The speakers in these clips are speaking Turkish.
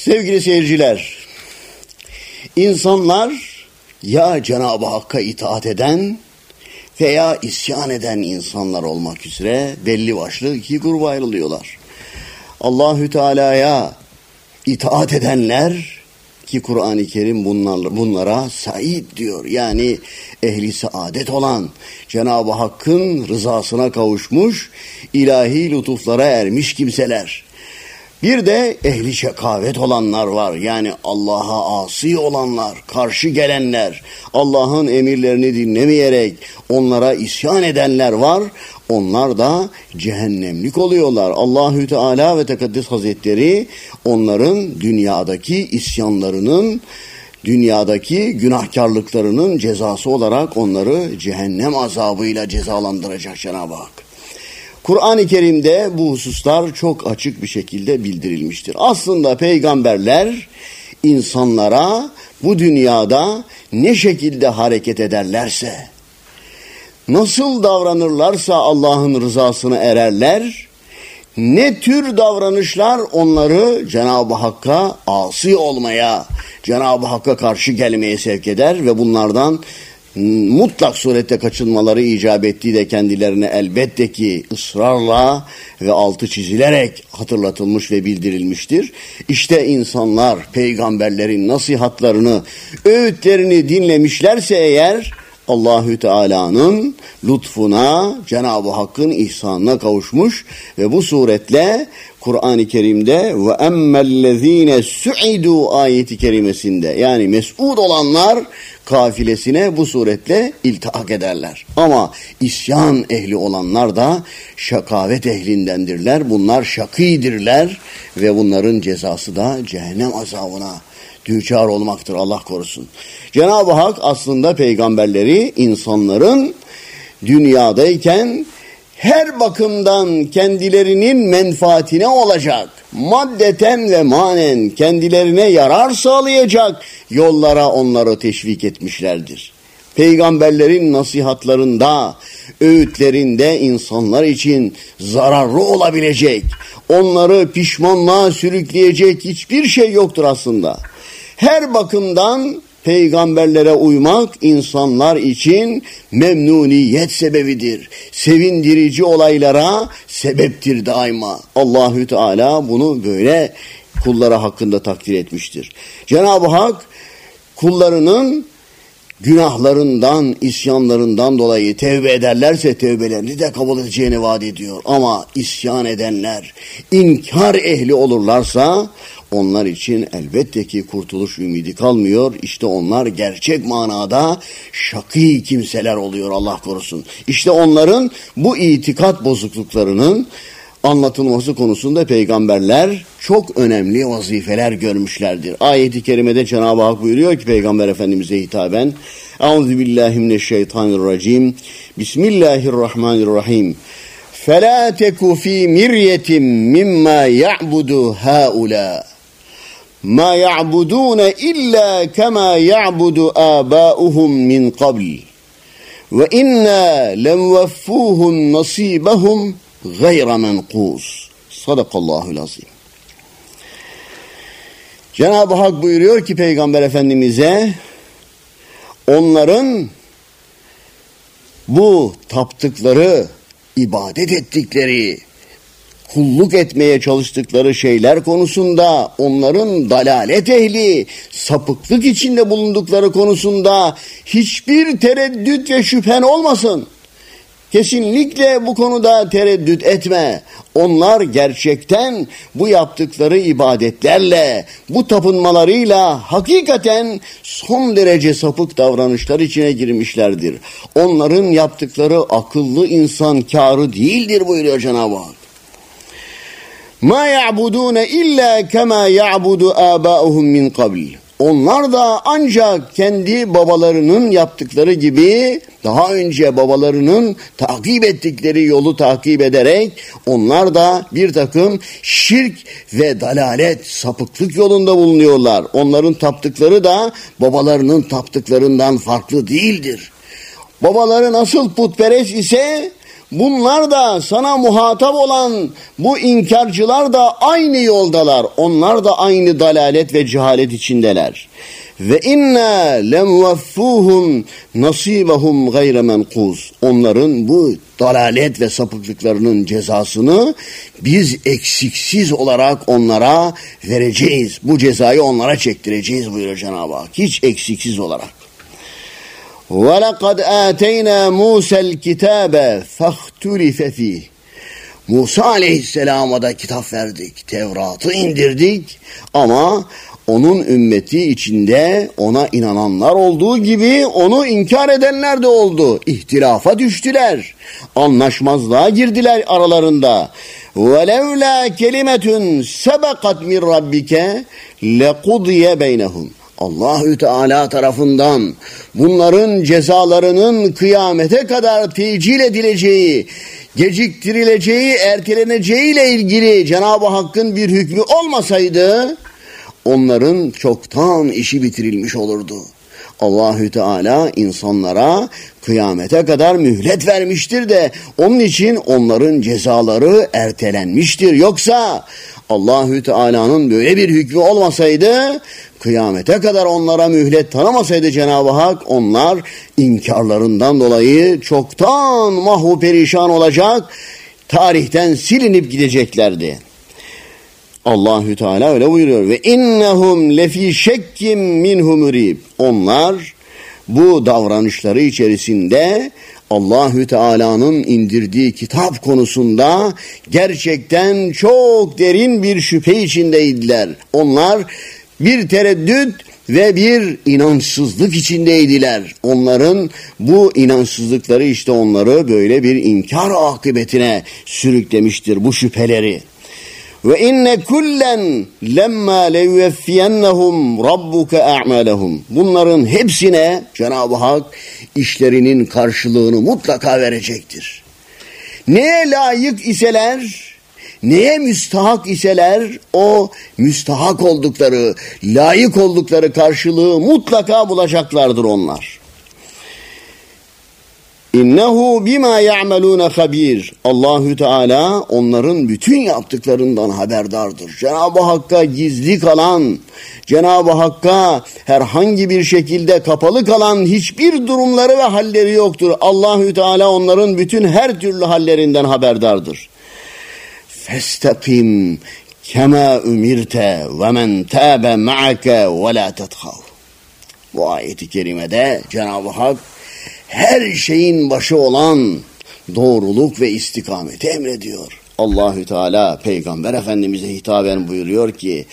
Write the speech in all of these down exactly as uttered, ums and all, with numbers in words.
Sevgili seyirciler, insanlar ya Cenab-ı Hakk'a itaat eden veya isyan eden insanlar olmak üzere belli başlı iki gruba ayrılıyorlar. Allahü Teala'ya itaat edenler ki Kur'an-ı Kerim bunlarla, bunlara said diyor. Yani ehli saadet olan, Cenab-ı Hakk'ın rızasına kavuşmuş, ilahi lütuflara ermiş kimseler. Bir de ehli şekavet olanlar var. Yani Allah'a asi olanlar, karşı gelenler, Allah'ın emirlerini dinlemeyerek onlara isyan edenler var. Onlar da cehennemlik oluyorlar. Allahü Teala ve Tekaddes Hazretleri onların dünyadaki isyanlarının, dünyadaki günahkarlıklarının cezası olarak onları cehennem azabıyla cezalandıracak Cenab-ı Hak. Kur'an-ı Kerim'de bu hususlar çok açık bir şekilde bildirilmiştir. Aslında peygamberler insanlara bu dünyada ne şekilde hareket ederlerse, nasıl davranırlarsa Allah'ın rızasına ererler, ne tür davranışlar onları Cenab-ı Hakk'a asi olmaya, Cenab-ı Hakk'a karşı gelmeye sevk eder ve bunlardan mutlak surette kaçınmaları icap ettiği de kendilerine elbette ki ısrarla ve altı çizilerek hatırlatılmış ve bildirilmiştir. İşte insanlar peygamberlerin nasihatlarını, öğütlerini dinlemişlerse eğer Allahü Teala'nın lütfuna, Cenab-ı Hakk'ın ihsanına kavuşmuş ve bu suretle Kur'an-ı Kerim'de ve emmellezine su'idu ayeti kerimesinde yani mes'ud olanlar kafilesine bu suretle iltihak ederler. Ama isyan ehli olanlar da şakavet ehlindendirler. Bunlar şakîdirler ve bunların cezası da cehennem azabına düçar olmaktır, Allah korusun. Cenab-ı Hak aslında peygamberleri insanların dünyadayken her bakımdan kendilerinin menfaatine olacak, maddeten ve manen kendilerine yarar sağlayacak yollara onları teşvik etmişlerdir. Peygamberlerin nasihatlarında, öğütlerinde insanlar için zararlı olabilecek, onları pişmanlığa sürükleyecek hiçbir şey yoktur aslında. Her bakımdan peygamberlere uymak insanlar için memnuniyet sebebidir. Sevindirici olaylara sebeptir daima. Allahü Teala bunu böyle kullara hakkında takdir etmiştir. Cenab-ı Hak kullarının günahlarından, isyanlarından dolayı tevbe ederlerse tevbelerini de kabul edeceğini vaat ediyor. Ama isyan edenler, inkar ehli olurlarsa onlar için elbette ki kurtuluş ümidi kalmıyor. İşte onlar gerçek manada şakî kimseler oluyor, Allah korusun. İşte onların bu itikat bozukluklarının anlatılması konusunda peygamberler çok önemli vazifeler görmüşlerdir. Ayet-i kerimede Cenab-ı Hak buyuruyor ki Peygamber Efendimiz'e hitaben Euzubillahimineşşeytanirracim Bismillahirrahmanirrahim فَلَا تَكُ ف۪ي مِرْيَةٍ مِمَّا يَعْبُدُ هَؤُلَاءِ مَا يَعْبُدُونَ إِلَّا كَمَا يَعْبُدُ آبَاؤُهُمْ مِنْ قَبْلِ وَإِنَّا لَمْوَفُّوهُمْ نَصِيبَهُمْ غَيْرَ مَنْقُوسٍ Sadakallahul azim. Cenab-ı Hak buyuruyor ki Peygamber Efendimiz'e onların bu taptıkları, ibadet ettikleri, kulluk etmeye çalıştıkları şeyler konusunda, onların dalalet ehli, sapıklık içinde bulundukları konusunda hiçbir tereddüt ve şüphen olmasın. Kesinlikle bu konuda tereddüt etme. Onlar gerçekten bu yaptıkları ibadetlerle, bu tapınmalarıyla hakikaten son derece sapık davranışlar içine girmişlerdir. Onların yaptıkları akıllı insan kârı değildir buyuruyor Cenab-ı Hak. مَا يَعْبُدُونَ إِلَّا كَمَا يَعْبُدُ آبَاؤُهُمْ مِنْ قَبْلِ Onlar da ancak kendi babalarının yaptıkları gibi daha önce babalarının takip ettikleri yolu takip ederek onlar da bir takım şirk ve dalalet, sapıklık yolunda bulunuyorlar. Onların taptıkları da babalarının taptıklarından farklı değildir. Babaları nasıl putperest ise bunlar da sana muhatap olan bu inkarcılar da aynı yoldalar. Onlar da aynı dalalet ve cehalet içindeler. Ve inna lemuvaffuhum nasibahum gayre menkuz. Onların bu dalalet ve sapıklıklarının cezasını biz eksiksiz olarak onlara vereceğiz. Bu cezayı onlara çektireceğiz buyuruyor Cenab-ı Hak. Hiç eksiksiz olarak. وَلَقَدْ آتَيْنَا مُوسَى الْكِتَابَ فَاخْتُلِفَ ف۪يهِ. Musa aleyhisselama da kitap verdik. Tevrat'ı indirdik ama onun ümmeti içinde ona inananlar olduğu gibi onu inkar edenler de oldu. İhtilafa düştüler. Anlaşmazlığa girdiler aralarında. وَلَوْلَا كَلِمَةٌ سَبَقَتْ مِنْ رَبِّكَ لَقُضِيَ بَيْنَهُمْ. Allahü Teala tarafından bunların cezalarının kıyamete kadar tecil edileceği, geciktirileceği, erteleneceği ile ilgili Cenab-ı Hakk'ın bir hükmü olmasaydı onların çoktan işi bitirilmiş olurdu. Allahü Teala insanlara kıyamete kadar mühlet vermiştir de onun için onların cezaları ertelenmiştir. Yoksa Allahü Teala'nın böyle bir hükmü olmasaydı, kıyamete kadar onlara mühlet tanımasaydı Cenab-ı Hak, onlar inkarlarından dolayı çoktan mahvu perişan olacak, tarihten silinip gideceklerdi. Allahü Teala öyle buyuruyor. Ve innehum lefi şekkim minhu murib. Onlar bu davranışları içerisinde Allahü Teala'nın indirdiği kitap konusunda gerçekten çok derin bir şüphe içindeydiler. Onlar bir tereddüt ve bir inançsızlık içindeydiler. Onların bu inançsızlıkları işte onları böyle bir inkar akıbetine sürüklemiştir, bu şüpheleri. Ve inne kullen lemma leyuffiyennahum rabbuke a'malahum. Bunların hepsine Cenab-ı Hak işlerinin karşılığını mutlaka verecektir. Neye layık iseler, neye müstahak iseler o müstahak oldukları, layık oldukları karşılığı mutlaka bulacaklardır onlar. İnnehu bima ya'malun habir. Allahü Teala onların bütün yaptıklarından haberdardır. Cenab-ı Hakk'a gizli kalan, Cenab-ı Hakk'a herhangi bir şekilde kapalı kalan hiçbir durumları ve halleri yoktur. Allahü Teala onların bütün her türlü hallerinden haberdardır. Festakim kema umirte ve men tabe ma'ake ve la tethav. Bu ayeti kerimede Cenab-ı Hak her şeyin başı olan doğruluk ve istikameti emrediyor. Allahü Teala Peygamber Efendimiz'e hitaben buyuruyor ki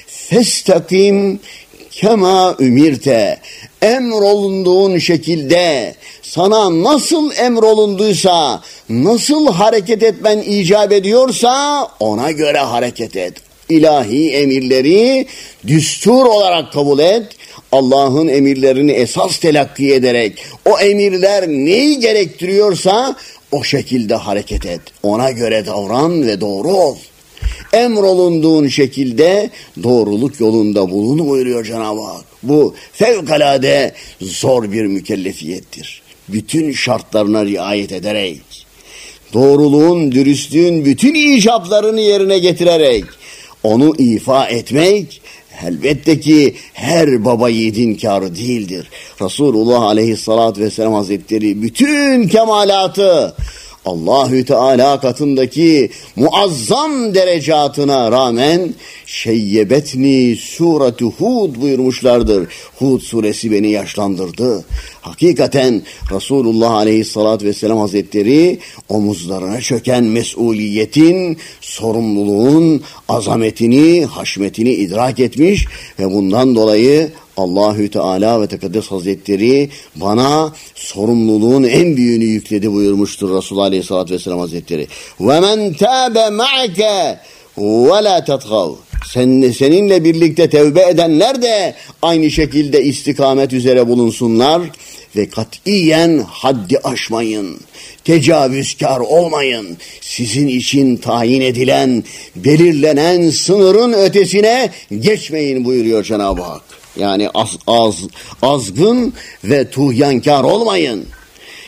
festakim kema ümirte, emrolunduğun şekilde sana nasıl emrolunduysa, nasıl hareket etmen icap ediyorsa ona göre hareket et. İlahi emirleri düstur olarak kabul et. Allah'ın emirlerini esas telakki ederek o emirler neyi gerektiriyorsa o şekilde hareket et. Ona göre davran ve doğru ol. Emrolunduğun şekilde doğruluk yolunda bulun buyuruyor Cenab-ı Hak. Bu fevkalade zor bir mükellefiyettir. Bütün şartlarına riayet ederek, doğruluğun, dürüstlüğün bütün icaplarını yerine getirerek onu ifa etmek elbette ki her baba yiğidin kârı değildir. Resulullah Aleyhisselatü Vesselam Hazretleri bütün kemalatı Allahü Teala katındaki muazzam derecatına rağmen şeyyebetni suratu Hud buyurmuşlardır. Hud suresi beni yaşlandırdı. Hakikaten Resulullah Aleyhisselatü Vesselam Hazretleri omuzlarına çöken mesuliyetin, sorumluluğun azametini, haşmetini idrak etmiş ve bundan dolayı Allahü Teala ve Tekaddes Hazretleri bana sorumluluğun en büyüğünü yükledi buyurmuştur Resulullah Aleyhisselatü Vesselam Hazretleri. وَمَنْ تَابَ مَعَكَ وَلَا تَتْغَوْ. Sen, seninle birlikte tevbe edenler de aynı şekilde istikamet üzere bulunsunlar ve katiyen haddi aşmayın, tecavüzkar olmayın. Sizin için tayin edilen, belirlenen sınırın ötesine geçmeyin buyuruyor Cenab-ı Hak. Yani az, az, azgın ve tuğyankar olmayın.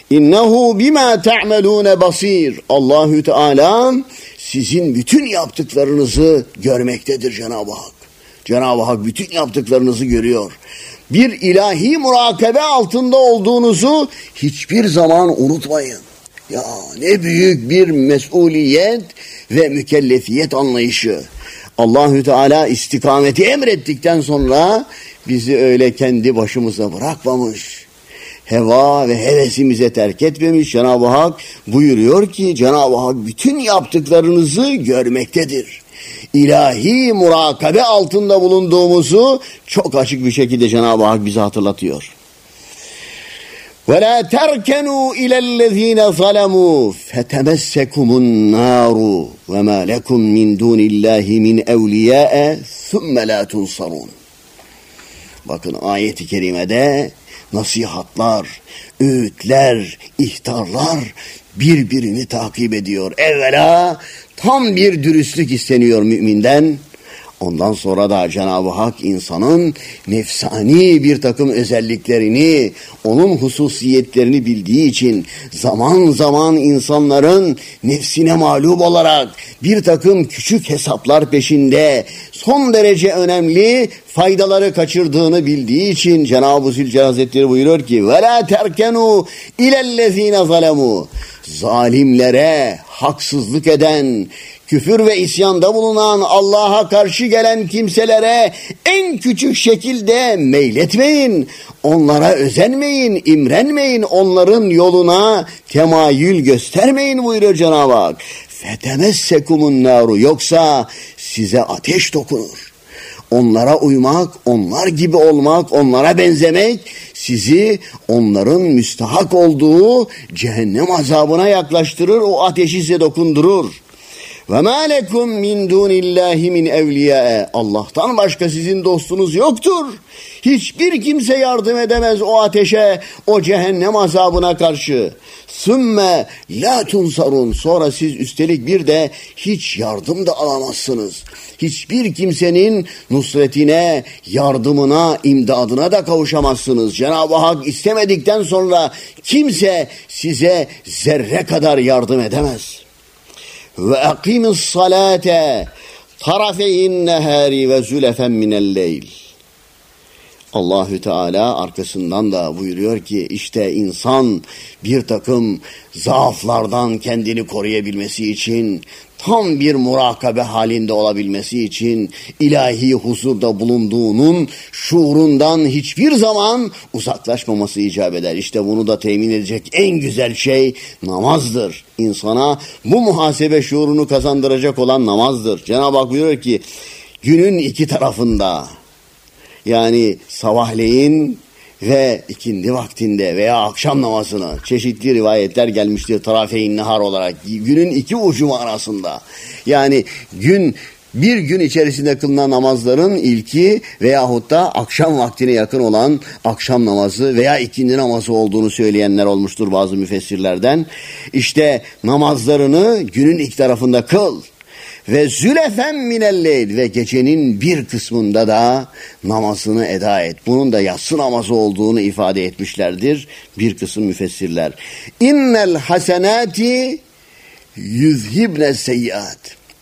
İnnehu bima ta'melun basir. Allahü Teala sizin bütün yaptıklarınızı görmektedir Cenab-ı Hak. Cenab-ı Hak bütün yaptıklarınızı görüyor. Bir ilahi murakabe altında olduğunuzu hiçbir zaman unutmayın. Ya ne büyük bir mesuliyet ve mükellefiyet anlayışı. Allahü Teala istikameti emrettikten sonra bizi öyle kendi başımıza bırakmamış. Heva ve hevesimize terk etmemiş. Cenab-ı Hak buyuruyor ki Cenab-ı Hak bütün yaptıklarınızı görmektedir. İlahi murakabe altında bulunduğumuzu çok açık bir şekilde Cenab-ı Hak bize hatırlatıyor. وَلَا تَرْكَنُوا إِلَى الَّذ۪ينَ ظَلَمُوا فَتَمَسَّكُمُ النَّارُ وَمَا لَكُمْ مِنْ دُونِ اللّٰهِ مِنْ اَوْلِيَاءَ ثُمَّ لَا تُنْصَرُونَ. Bakın ayet-i kerimede nasihatlar, öğütler, ihtarlar birbirini takip ediyor. Evvela tam bir dürüstlük isteniyor müminden. Ondan sonra da Cenab-ı Hak insanın nefsani bir takım özelliklerini, onun hususiyetlerini bildiği için zaman zaman insanların nefsine mağlup olarak bir takım küçük hesaplar peşinde son derece önemli faydaları kaçırdığını bildiği için Cenab-ı Zülcelal Hazretleri buyuruyor ki وَلَا تَرْكَنُوا اِلَى الَّذ۪ينَ ظَلَمُوا. Zalimlere, haksızlık eden, küfür ve isyanda bulunan, Allah'a karşı gelen kimselere en küçük şekilde meyletmeyin. Onlara özenmeyin, imrenmeyin, onların yoluna temayül göstermeyin buyuruyor Cenab-ı Hak. Fetemessekumun naru, yoksa size ateş dokunur. Onlara uymak, onlar gibi olmak, onlara benzemek sizi onların müstahak olduğu cehennem azabına yaklaştırır, o ateşi size dokundurur. Ve ma lekum min dunillahi min evliya. Allah'tan başka sizin dostunuz yoktur. Hiçbir kimse yardım edemez o ateşe, o cehennem azabına karşı. Sümme la tunsarun. Sonra siz üstelik bir de hiç yardım da alamazsınız. Hiçbir kimsenin nusretine, yardımına, imdadına da kavuşamazsınız. Cenab-ı Hak istemedikten sonra kimse size zerre kadar yardım edemez. Ve akimis salate tarafeyn nehari ve zülefen minel leyl. Allahü Teala arkasından da buyuruyor ki işte insan bir takım zaaflardan kendini koruyabilmesi için, tam bir murakabe halinde olabilmesi için ilahi huzurda bulunduğunun şuurundan hiçbir zaman uzaklaşmaması icap eder. İşte bunu da temin edecek en güzel şey namazdır. İnsana bu muhasebe şuurunu kazandıracak olan namazdır. Cenab-ı Hak buyuruyor ki günün iki tarafında, yani sabahleyin ve ikindi vaktinde veya akşam namazını, çeşitli rivayetler gelmiştir tarafeyn nehar olarak, günün iki ucu arasında, yani gün bir gün içerisinde kılınan namazların ilki veyahut da akşam vaktine yakın olan akşam namazı veya ikindi namazı olduğunu söyleyenler olmuştur bazı müfessirlerden. İşte namazlarını günün iki tarafında kıl. Ve zülefen minelleyl, ve gecenin bir kısmında da namazını eda et. Bunun da yatsı namazı olduğunu ifade etmişlerdir bir kısım müfessirler. İnnel hasenati yüzhibne seyyiat.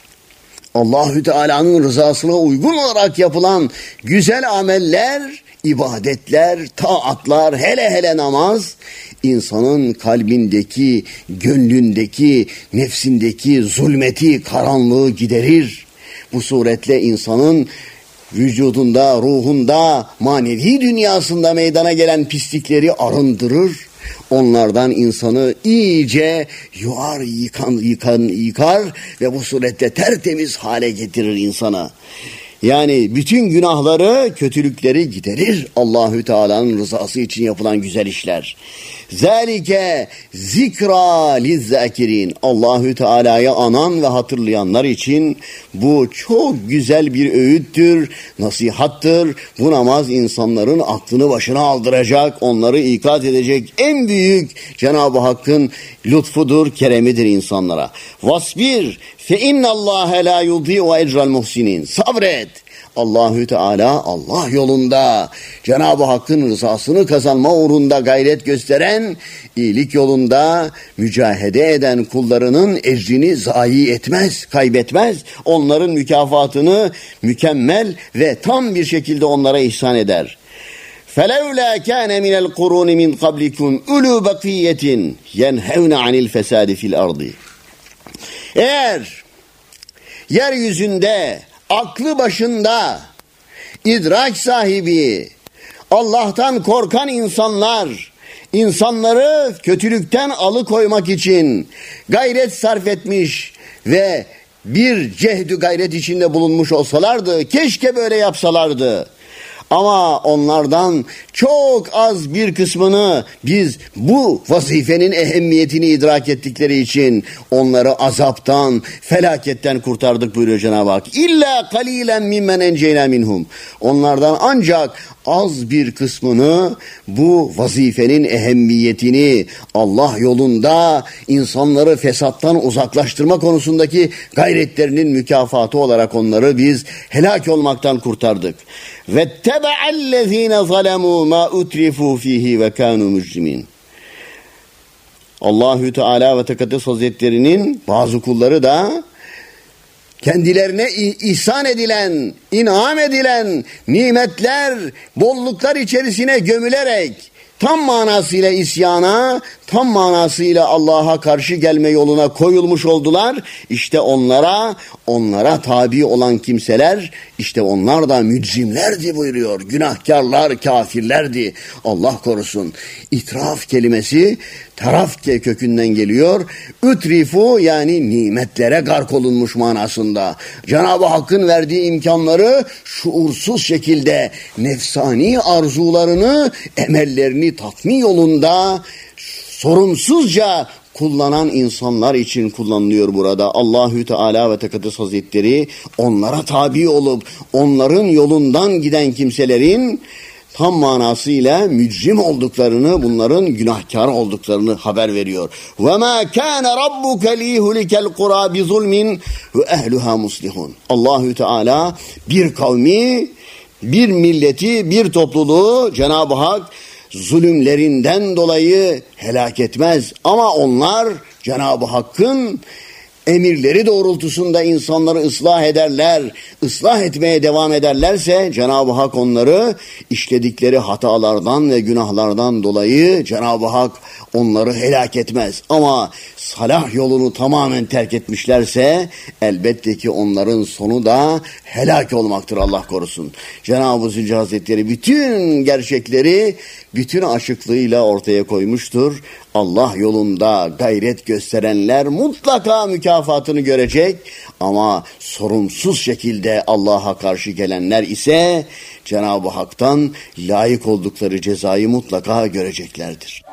Allahü Teala'nın rızasına uygun olarak yapılan güzel ameller, ibadetler, taatlar, hele hele namaz, insanın kalbindeki, gönlündeki, nefsindeki zulmeti, karanlığı giderir. Bu suretle insanın vücudunda, ruhunda, manevi dünyasında meydana gelen pislikleri arındırır. Onlardan insanı iyice yuar, yıkan, yıkan, yıkar ve bu surette tertemiz hale getirir insana. Yani bütün günahları, kötülükleri giderir Allahü Teala'nın rızası için yapılan güzel işler. Zalike zikra lizzakirin. Allahü Teala'yı anan ve hatırlayanlar için bu çok güzel bir öğüttür, nasihattır. Bu namaz insanların aklını başına aldıracak, onları ikaz edecek en büyük Cenab-ı Hakk'ın lütfudur, keremidir insanlara. Vasbir fe innallâhe lâ yudî'u ecral muhsinin. Sabret. Allahü Teala Allah yolunda Cenab-ı Hakk'ın rızasını kazanma uğrunda gayret gösteren, iyilik yolunda mücahede eden kullarının ecrini zayi etmez, kaybetmez. Onların mükafatını mükemmel ve tam bir şekilde onlara ihsan eder. فَلَوْلَا كَانَ مِنَ الْقُرُونِ مِنْ قَبْلِكُمْ اُلُوا بَقِيَّةٍ يَنْهَوْنَ عَنِ الْفَسَادِ فِي الْأَرْضِ. Eğer yeryüzünde aklı başında, idrak sahibi, Allah'tan korkan insanlar, insanları kötülükten alıkoymak için gayret sarf etmiş ve bir cehdü gayret içinde bulunmuş olsalardı, keşke böyle yapsalardı. Ama onlardan çok az bir kısmını biz bu vazifenin ehemmiyetini idrak ettikleri için onları azaptan, felaketten kurtardık buyuruyor Cenab-ı Hak. İlla kalilen mimmen enceyna minhum. Onlardan ancak az bir kısmını bu vazifenin ehemmiyetini, Allah yolunda insanları fesattan uzaklaştırma konusundaki gayretlerinin mükafatı olarak onları biz helak olmaktan kurtardık. وَاتَّبَعَ ظَلَمُوا مَا اُتْرِفُوا ف۪يهِ وَكَانُوا مُجْرِمِينَ. Allahü Teala ve Tekaddes Hazretleri'nin bazı kulları da kendilerine ihsan edilen, inam edilen nimetler, bolluklar içerisine gömülerek tam manasıyla isyana, tam manasıyla Allah'a karşı gelme yoluna koyulmuş oldular. İşte onlara, onlara tabi olan kimseler, işte onlar da mücrimlerdi buyuruyor. Günahkarlar, kafirlerdi. Allah korusun. İtraf kelimesi taraf kökünden geliyor. Ütrifu yani nimetlere gark olunmuş manasında. Cenab-ı Hakk'ın verdiği imkanları şuursuz şekilde nefsani arzularını, emellerini tatmin yolunda sorumsuzca kullanan insanlar için kullanılıyor burada. Allahü Teala ve Tekaddes Hazretleri onlara tabi olup onların yolundan giden kimselerin tam manasıyla mücrim olduklarını, bunların günahkar olduklarını haber veriyor. وَمَا كَانَ رَبُّكَ لِيهُلِكَ الْقُرَى بِظُلْمٍ وَأَهْلُهَا مُصْلِحُونَ. Allahü Teala bir kavmi, bir milleti, bir topluluğu Cenab-ı Hak zulümlerinden dolayı helak etmez. Ama onlar Cenab-ı Hakk'ın emirleri doğrultusunda insanları ıslah ederler, ıslah etmeye devam ederlerse Cenab-ı Hak onları işledikleri hatalardan ve günahlardan dolayı Cenab-ı Hak onları helak etmez. Ama salah yolunu tamamen terk etmişlerse elbette ki onların sonu da helak olmaktır, Allah korusun. Cenab-ı Zülcelal Hazretleri bütün gerçekleri bütün açıklığıyla ortaya koymuştur. Allah yolunda gayret gösterenler mutlaka mükafatını görecek ama sorumsuz şekilde Allah'a karşı gelenler ise Cenab-ı Hak'tan layık oldukları cezayı mutlaka göreceklerdir.